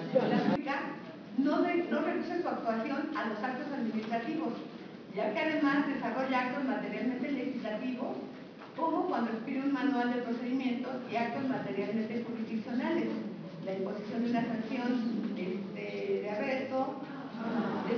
La pública no reduce su actuación a los actos administrativos, ya que además desarrolla actos materialmente legislativos, como cuando expide un manual de procedimientos y actos materialmente jurisdiccionales, la imposición de una sanción de arresto,